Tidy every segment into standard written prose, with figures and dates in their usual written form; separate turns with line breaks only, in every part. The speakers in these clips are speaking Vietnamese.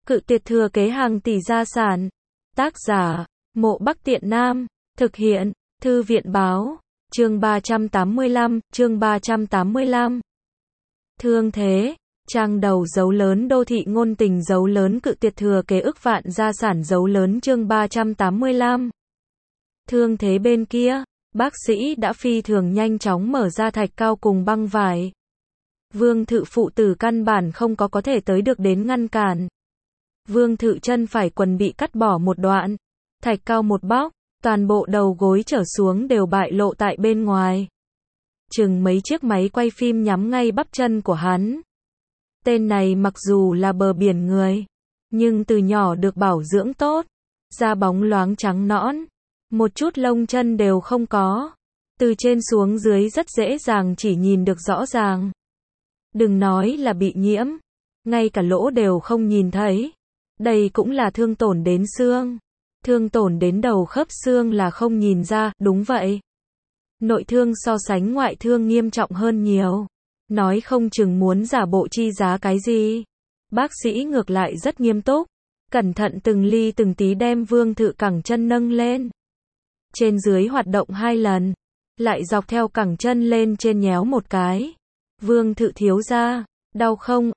Cự tuyệt thừa kế hàng tỷ gia sản. Tác giả, Mộ Bắc Tiện Nam. Thực hiện, Thư viện Báo. Chương 385. Thương thế. Trang đầu dấu lớn đô thị ngôn tình dấu lớn cự tuyệt thừa kế ức vạn gia sản dấu lớn chương 385. Thương thế bên kia, bác sĩ đã phi thường nhanh chóng mở ra thạch cao cùng băng vải. Vương Thự phụ tử căn bản không có thể tới được đến ngăn cản. Vương Thự chân phải quần bị cắt bỏ một đoạn, thạch cao một bóc, toàn bộ đầu gối trở xuống đều bại lộ tại bên ngoài. Chừng mấy chiếc máy quay phim nhắm ngay bắp chân của hắn. Tên này mặc dù là bờ biển người, nhưng từ nhỏ được bảo dưỡng tốt, da bóng loáng trắng nõn, một chút lông chân đều không có. Từ trên xuống dưới rất dễ dàng chỉ nhìn được rõ ràng. Đừng nói là bị nhiễm, ngay cả lỗ đều không nhìn thấy. Đây cũng là thương tổn đến xương. Thương tổn đến đầu khớp xương là không nhìn ra, đúng vậy. Nội thương so sánh ngoại thương nghiêm trọng hơn nhiều. Nói không chừng muốn giả bộ chi giá cái gì. Bác sĩ ngược lại rất nghiêm túc, cẩn thận từng ly từng tí đem Vương Thự cẳng chân nâng lên. Trên dưới hoạt động 2 lần, lại dọc theo cẳng chân lên trên nhéo một cái. Vương Thự thiếu gia, đau không?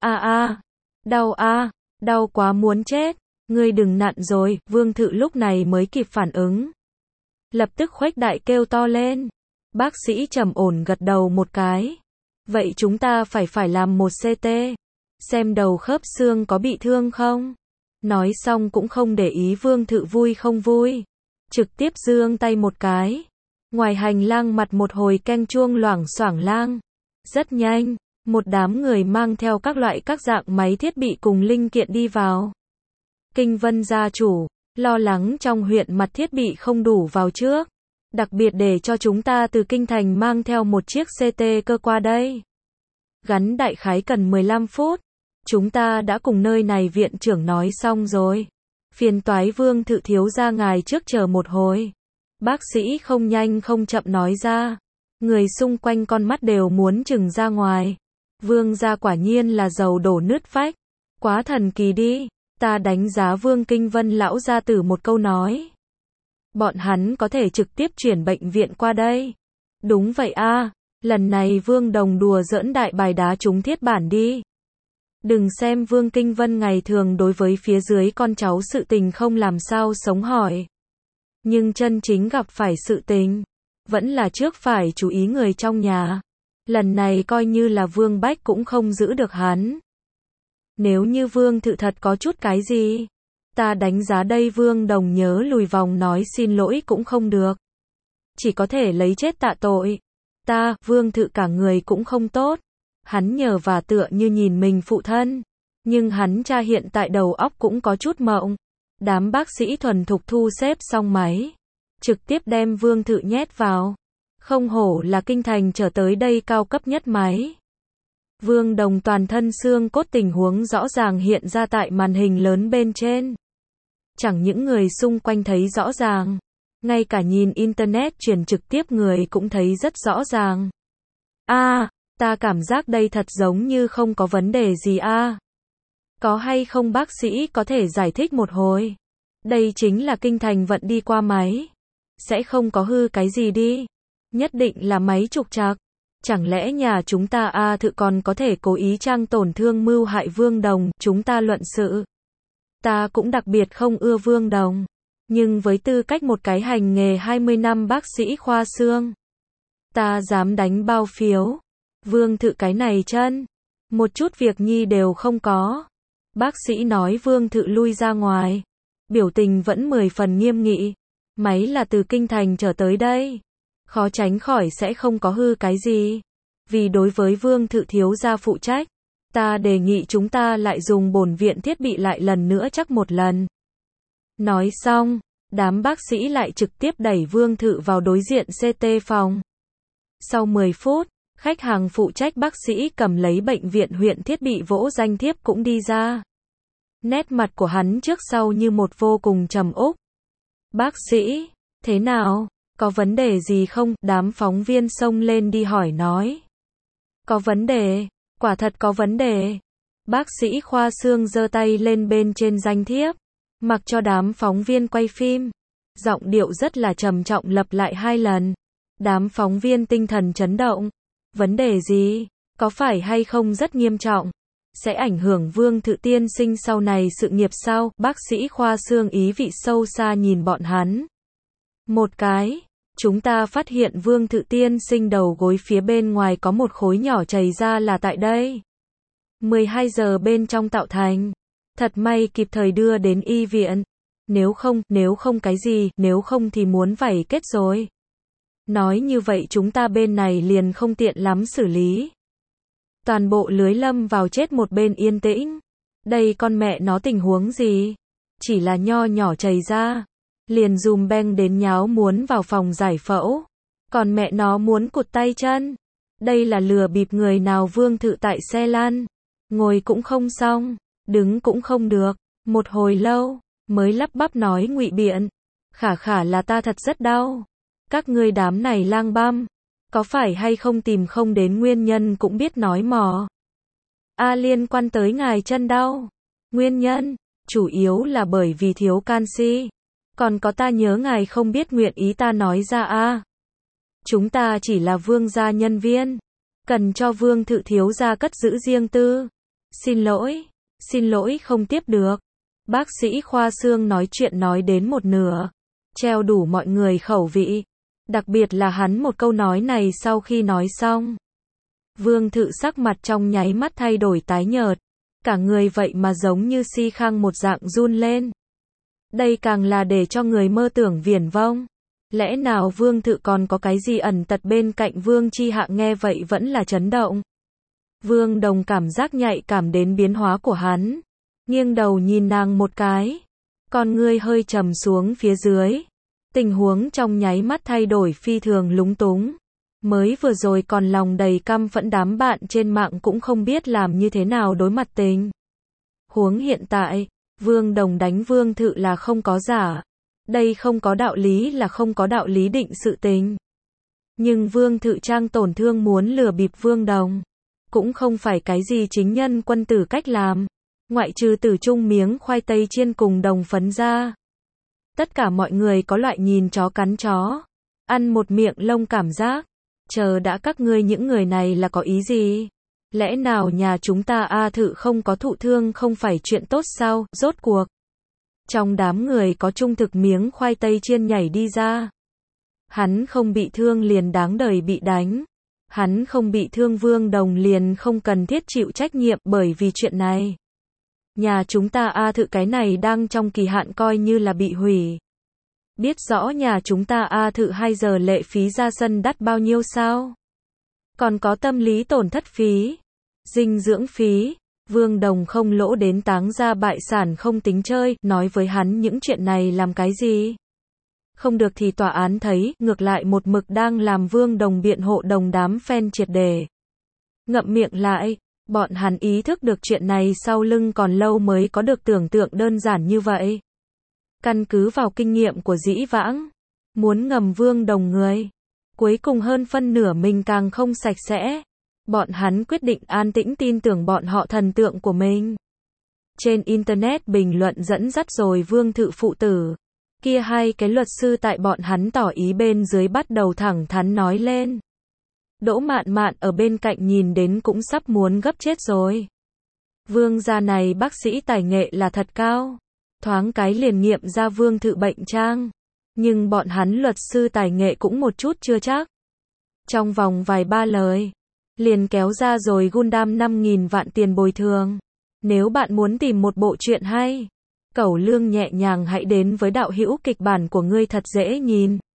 Đau đau quá muốn chết. Ngươi đừng nặn rồi. Vương Thự lúc này mới kịp phản ứng, lập tức khuếch đại kêu to lên. Bác sĩ trầm ổn gật đầu một cái. Vậy chúng ta phải làm một CT, xem đầu khớp xương có bị thương không. Nói xong cũng không để ý Vương Thự vui không vui, trực tiếp giương tay một cái. Ngoài hành lang mặt một hồi canh chuông loảng xoảng lang. Rất nhanh, một đám người mang theo các loại các dạng máy thiết bị cùng linh kiện đi vào. Kinh Vân gia chủ, lo lắng trong huyện mặt thiết bị không đủ vào trước. Đặc biệt để cho chúng ta từ Kinh Thành mang theo một chiếc CT cơ qua đây. Gắn đại khái cần 15 phút. Chúng ta đã cùng nơi này viện trưởng nói xong rồi. Phiền toái Vương Thự thiếu gia ngài trước chờ một hồi. Bác sĩ không nhanh không chậm nói ra. Người xung quanh con mắt đều muốn trừng ra ngoài. Vương gia quả nhiên là dầu đổ nứt vách. Quá thần kỳ đi. Ta đánh giá Vương Kinh Vân lão gia tử một câu nói. Bọn hắn có thể trực tiếp chuyển bệnh viện qua đây. Đúng vậy lần này Vương Đồng đùa giỡn đại bài đá trúng thiết bản đi. Đừng xem Vương Kinh Vân ngày thường đối với phía dưới con cháu sự tình không làm sao sống hỏi. Nhưng chân chính gặp phải sự tình, vẫn là trước phải chú ý người trong nhà. Lần này coi như là Vương Bách cũng không giữ được hắn. Nếu như Vương Thự thật có chút cái gì, ta đánh giá đây Vương Đồng nhớ lùi vòng nói xin lỗi cũng không được. Chỉ có thể lấy chết tạ tội. Vương Thự cả người cũng không tốt. Hắn nhờ và tựa như nhìn mình phụ thân. Nhưng hắn cha hiện tại đầu óc cũng có chút mộng. Đám bác sĩ thuần thục thu xếp xong máy, trực tiếp đem Vương Thự nhét vào. Không hổ là Kinh Thành trở tới đây cao cấp nhất máy. Vương Đồng toàn thân xương cốt tình huống rõ ràng hiện ra tại màn hình lớn bên trên. Chẳng những người xung quanh thấy rõ ràng, ngay cả nhìn internet truyền trực tiếp người cũng thấy rất rõ ràng. Ta cảm giác đây thật giống như không có vấn đề gì Có hay không bác sĩ có thể giải thích một hồi? Đây chính là Kinh Thành vận đi qua máy. Sẽ không có hư cái gì đi. Nhất định là máy trục trặc. Chẳng lẽ nhà chúng ta Thự còn có thể cố ý trang tổn thương mưu hại Vương Đồng, chúng ta luận sự. Ta cũng đặc biệt không ưa Vương Đồng. Nhưng với tư cách một cái hành nghề 20 năm bác sĩ khoa xương, ta dám đánh bao phiếu. Vương Thự cái này chân, một chút việc nhi đều không có. Bác sĩ nói Vương Thự lui ra ngoài. Biểu tình vẫn 10 phần nghiêm nghị. Máy là từ Kinh Thành trở tới đây. Khó tránh khỏi sẽ không có hư cái gì. Vì đối với Vương Thự thiếu gia phụ trách, ta đề nghị chúng ta lại dùng bổn viện thiết bị lại lần nữa chắc một lần. Nói xong, đám bác sĩ lại trực tiếp đẩy Vương Thự vào đối diện CT phòng. Sau 10 phút, khách hàng phụ trách bác sĩ cầm lấy bệnh viện huyện thiết bị vỗ danh thiếp cũng đi ra. Nét mặt của hắn trước sau như một vô cùng trầm úc. Bác sĩ, thế nào? Có vấn đề gì không? Đám phóng viên xông lên đi hỏi nói. Có vấn đề, quả thật có vấn đề. Bác sĩ khoa xương giơ tay lên bên trên danh thiếp, mặc cho đám phóng viên quay phim. Giọng điệu rất là trầm trọng lặp lại 2 lần. Đám phóng viên tinh thần chấn động. Vấn đề gì? Có phải hay không rất nghiêm trọng? Sẽ ảnh hưởng Vương Thự tiên sinh sau này sự nghiệp sao? Bác sĩ khoa xương ý vị sâu xa nhìn bọn hắn. Một cái, chúng ta phát hiện Vương Thự tiên sinh đầu gối phía bên ngoài có một khối nhỏ chảy ra là tại đây. 12 giờ bên trong tạo thành. Thật may kịp thời đưa đến y viện. Nếu không cái gì, nếu không thì muốn vảy kết rồi. Nói như vậy chúng ta bên này liền không tiện lắm xử lý. Toàn bộ lưới lâm vào chết một bên yên tĩnh. Đây con mẹ nó tình huống gì? Chỉ là nho nhỏ chảy ra. Liền dùm beng đến nháo muốn vào phòng giải phẫu. Còn mẹ nó muốn cụt tay chân. Đây là lừa bịp người nào? Vương Thự tại xe lăn. Ngồi cũng không xong. Đứng cũng không được. Một hồi lâu, mới lắp bắp nói ngụy biện. Khả là ta thật rất đau. Các ngươi đám này lang băm. Có phải hay không tìm không đến nguyên nhân cũng biết nói mò. Liên quan tới ngài chân đau. Nguyên nhân, chủ yếu là bởi vì thiếu canxi. Còn có ta nhớ ngài không biết nguyện ý ta nói ra Chúng ta chỉ là Vương gia nhân viên. Cần cho Vương Thự thiếu gia cất giữ riêng tư. Xin lỗi không tiếp được. Bác sĩ khoa xương nói chuyện nói đến một nửa. Treo đủ mọi người khẩu vị. Đặc biệt là hắn một câu nói này sau khi nói xong. Vương Thự sắc mặt trong nháy mắt thay đổi tái nhợt. Cả người vậy mà giống như si khang một dạng run lên. Đây càng là để cho người mơ tưởng viển vông. Lẽ nào Vương Thự còn có cái gì ẩn tật? Bên cạnh Vương Chi Hạ nghe vậy vẫn là chấn động. Vương Đồng cảm giác nhạy cảm đến biến hóa của hắn. Nghiêng đầu nhìn nàng một cái. Con ngươi hơi trầm xuống phía dưới. Tình huống trong nháy mắt thay đổi phi thường lúng túng. Mới vừa rồi còn lòng đầy căm phẫn đám bạn trên mạng cũng không biết làm như thế nào đối mặt tình huống hiện tại. Vương Đồng đánh Vương Thự là không có giả. Đây không có đạo lý là không có đạo lý định sự tình. Nhưng Vương Thự trang tổn thương muốn lừa bịp Vương Đồng. Cũng không phải cái gì chính nhân quân tử cách làm. Ngoại trừ Tử Trung miếng khoai tây chiên cùng đồng phấn ra. Tất cả mọi người có loại nhìn chó cắn chó. Ăn một miệng lông cảm giác. Chờ đã, các ngươi những người này là có ý gì? Lẽ nào nhà chúng ta Thự không có thụ thương không phải chuyện tốt sao? Rốt cuộc. Trong đám người có Trung Thực miếng khoai tây chiên nhảy đi ra. Hắn không bị thương liền đáng đời bị đánh. Hắn không bị thương Vương Đồng liền không cần thiết chịu trách nhiệm bởi vì chuyện này. Nhà chúng ta Thự cái này đang trong kỳ hạn coi như là bị hủy. Biết rõ nhà chúng ta Thự 2 giờ lệ phí ra sân đắt bao nhiêu sao? Còn có tâm lý tổn thất phí, dinh dưỡng phí. Vương Đồng không lỗ đến táng ra bại sản không tính chơi, nói với hắn những chuyện này làm cái gì? Không được thì tòa án thấy, ngược lại một mực đang làm Vương Đồng biện hộ đồng đám fan triệt để. Ngậm miệng lại, bọn hắn ý thức được chuyện này sau lưng còn lâu mới có được tưởng tượng đơn giản như vậy. Căn cứ vào kinh nghiệm của dĩ vãng, muốn ngầm Vương Đồng người, cuối cùng hơn phân nửa mình càng không sạch sẽ. Bọn hắn quyết định an tĩnh tin tưởng bọn họ thần tượng của mình. Trên Internet bình luận dẫn dắt rồi Vương Thự phụ tử. Kia hai cái luật sư tại bọn hắn tỏ ý bên dưới bắt đầu thẳng thắn nói lên. Đỗ Mạn Mạn ở bên cạnh nhìn đến cũng sắp muốn gấp chết rồi. Vương gia này bác sĩ tài nghệ là thật cao. Thoáng cái liền nghiệm ra Vương Thự bệnh trang. Nhưng bọn hắn luật sư tài nghệ cũng một chút chưa chắc. Trong vòng vài ba lời, liền kéo ra rồi Gundam 5.000 vạn tiền bồi thường. Nếu bạn muốn tìm một bộ truyện hay, cẩu lương nhẹ nhàng hãy đến với đạo hữu kịch bản của ngươi thật dễ nhìn.